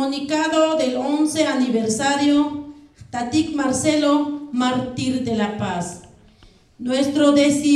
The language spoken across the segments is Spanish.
Comunicado del 11 aniversario, Tatik Marcelo, mártir de la paz. Nuestro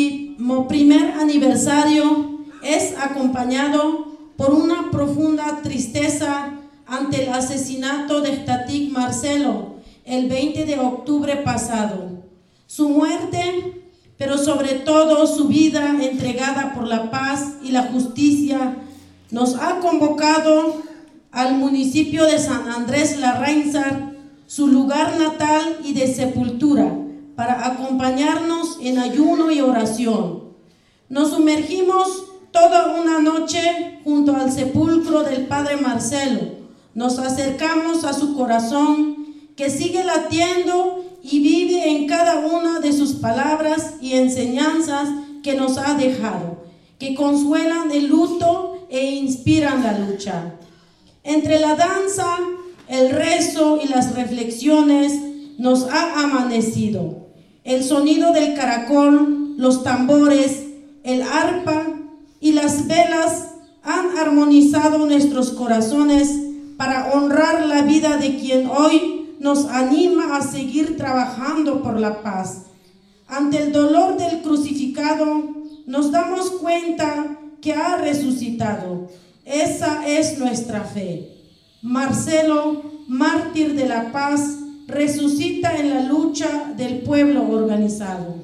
11º aniversario es acompañado por una profunda tristeza ante el asesinato de Tatik Marcelo el 20 de octubre pasado. Su muerte, pero sobre todo su vida entregada por la paz y la justicia, nos ha convocado al municipio de San Andrés Larrainzar, su lugar natal y de sepultura, para acompañarnos en ayuno y oración. Nos sumergimos toda una noche junto al sepulcro del Padre Marcelo. Nos acercamos a su corazón, que sigue latiendo y vive en cada una de sus palabras y enseñanzas que nos ha dejado, que consuelan el luto e inspiran la lucha. Entre la danza, el rezo y las reflexiones nos ha amanecido. El sonido del caracol, los tambores, el arpa y las velas han armonizado nuestros corazones para honrar la vida de quien hoy nos anima a seguir trabajando por la paz. Ante el dolor del crucificado, nos damos cuenta que ha resucitado. Esa es nuestra fe. Marcelo, mártir de la paz, resucita en la lucha del pueblo organizado.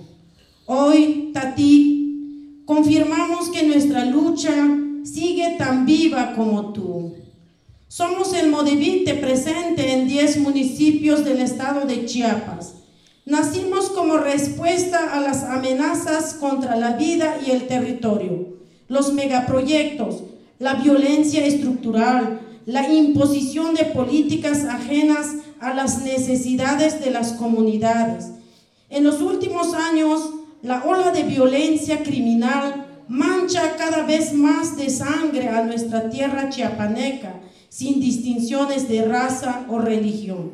Hoy, Tatik, confirmamos que nuestra lucha sigue tan viva como tú. Somos el Modevite presente en 10 municipios del estado de Chiapas. Nacimos como respuesta a las amenazas contra la vida y el territorio, los megaproyectos, la violencia estructural, la imposición de políticas ajenas a las necesidades de las comunidades. En los últimos años, la ola de violencia criminal mancha cada vez más de sangre a nuestra tierra chiapaneca, sin distinciones de raza o religión.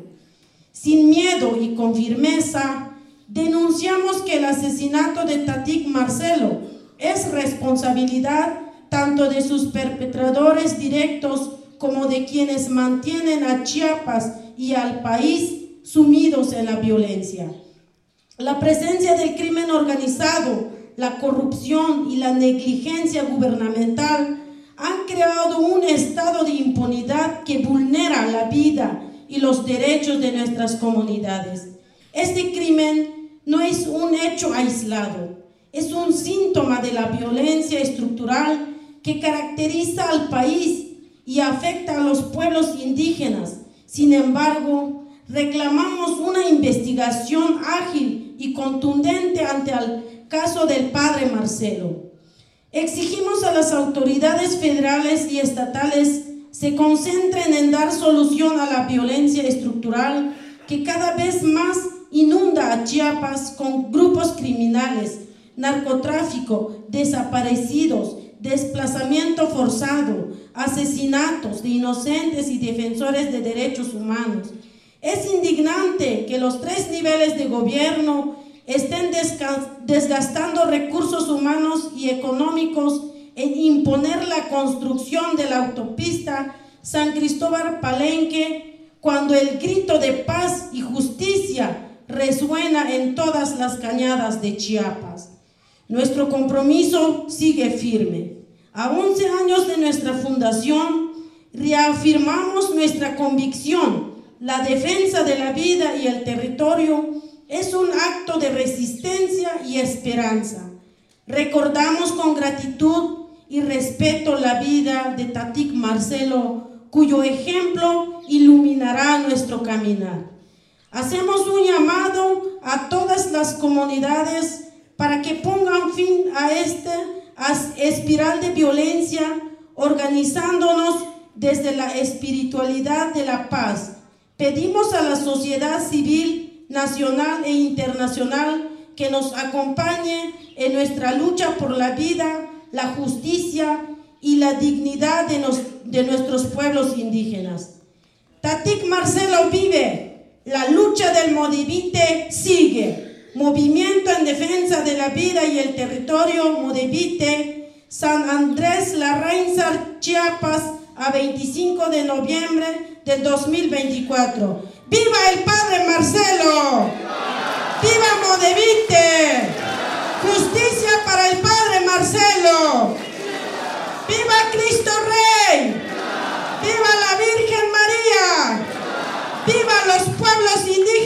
Sin miedo y con firmeza, denunciamos que el asesinato de Tatik Marcelo es responsabilidad tanto de sus perpetradores directos como de quienes mantienen a Chiapas y al país sumidos en la violencia. La presencia del crimen organizado, la corrupción y la negligencia gubernamental han creado un estado de impunidad que vulnera la vida y los derechos de nuestras comunidades. Este crimen no es un hecho aislado, es un síntoma de la violencia estructural que caracteriza al país y afecta a los pueblos indígenas. Sin embargo, reclamamos una investigación ágil y contundente ante el caso del Padre Marcelo. Exigimos a las autoridades federales y estatales se concentren en dar solución a la violencia estructural que cada vez más inunda a Chiapas con grupos criminales, narcotráfico, desaparecidos, desplazamiento forzado, asesinatos de inocentes y defensores de derechos humanos. Es indignante que los 3 niveles de gobierno estén desgastando recursos humanos y económicos en imponer la construcción de la autopista San Cristóbal Palenque, cuando el grito de paz y justicia resuena en todas las cañadas de Chiapas. Nuestro compromiso sigue firme. A 11 años de nuestra fundación, reafirmamos nuestra convicción: la defensa de la vida y el territorio es un acto de resistencia y esperanza. Recordamos con gratitud y respeto la vida de Tatik Marcelo, cuyo ejemplo iluminará nuestro caminar. Hacemos un llamado a todas las comunidades para que pongan fin a esta espiral de violencia, organizándonos desde la espiritualidad de la paz. Pedimos a la sociedad civil nacional e internacional que nos acompañe en nuestra lucha por la vida, la justicia y la dignidad de nuestros pueblos indígenas. Tatik Marcelo vive, la lucha del Modevite sigue. Movimiento en defensa de la vida y el territorio Modevite, San Andrés Larrainzar, Chiapas, a 25 de noviembre del 2024. ¡Viva el Padre Marcelo! ¡Viva Modevite! ¡Justicia para el Padre Marcelo! ¡Viva Cristo Rey! ¡Viva la Virgen María! ¡Viva los pueblos indígenas!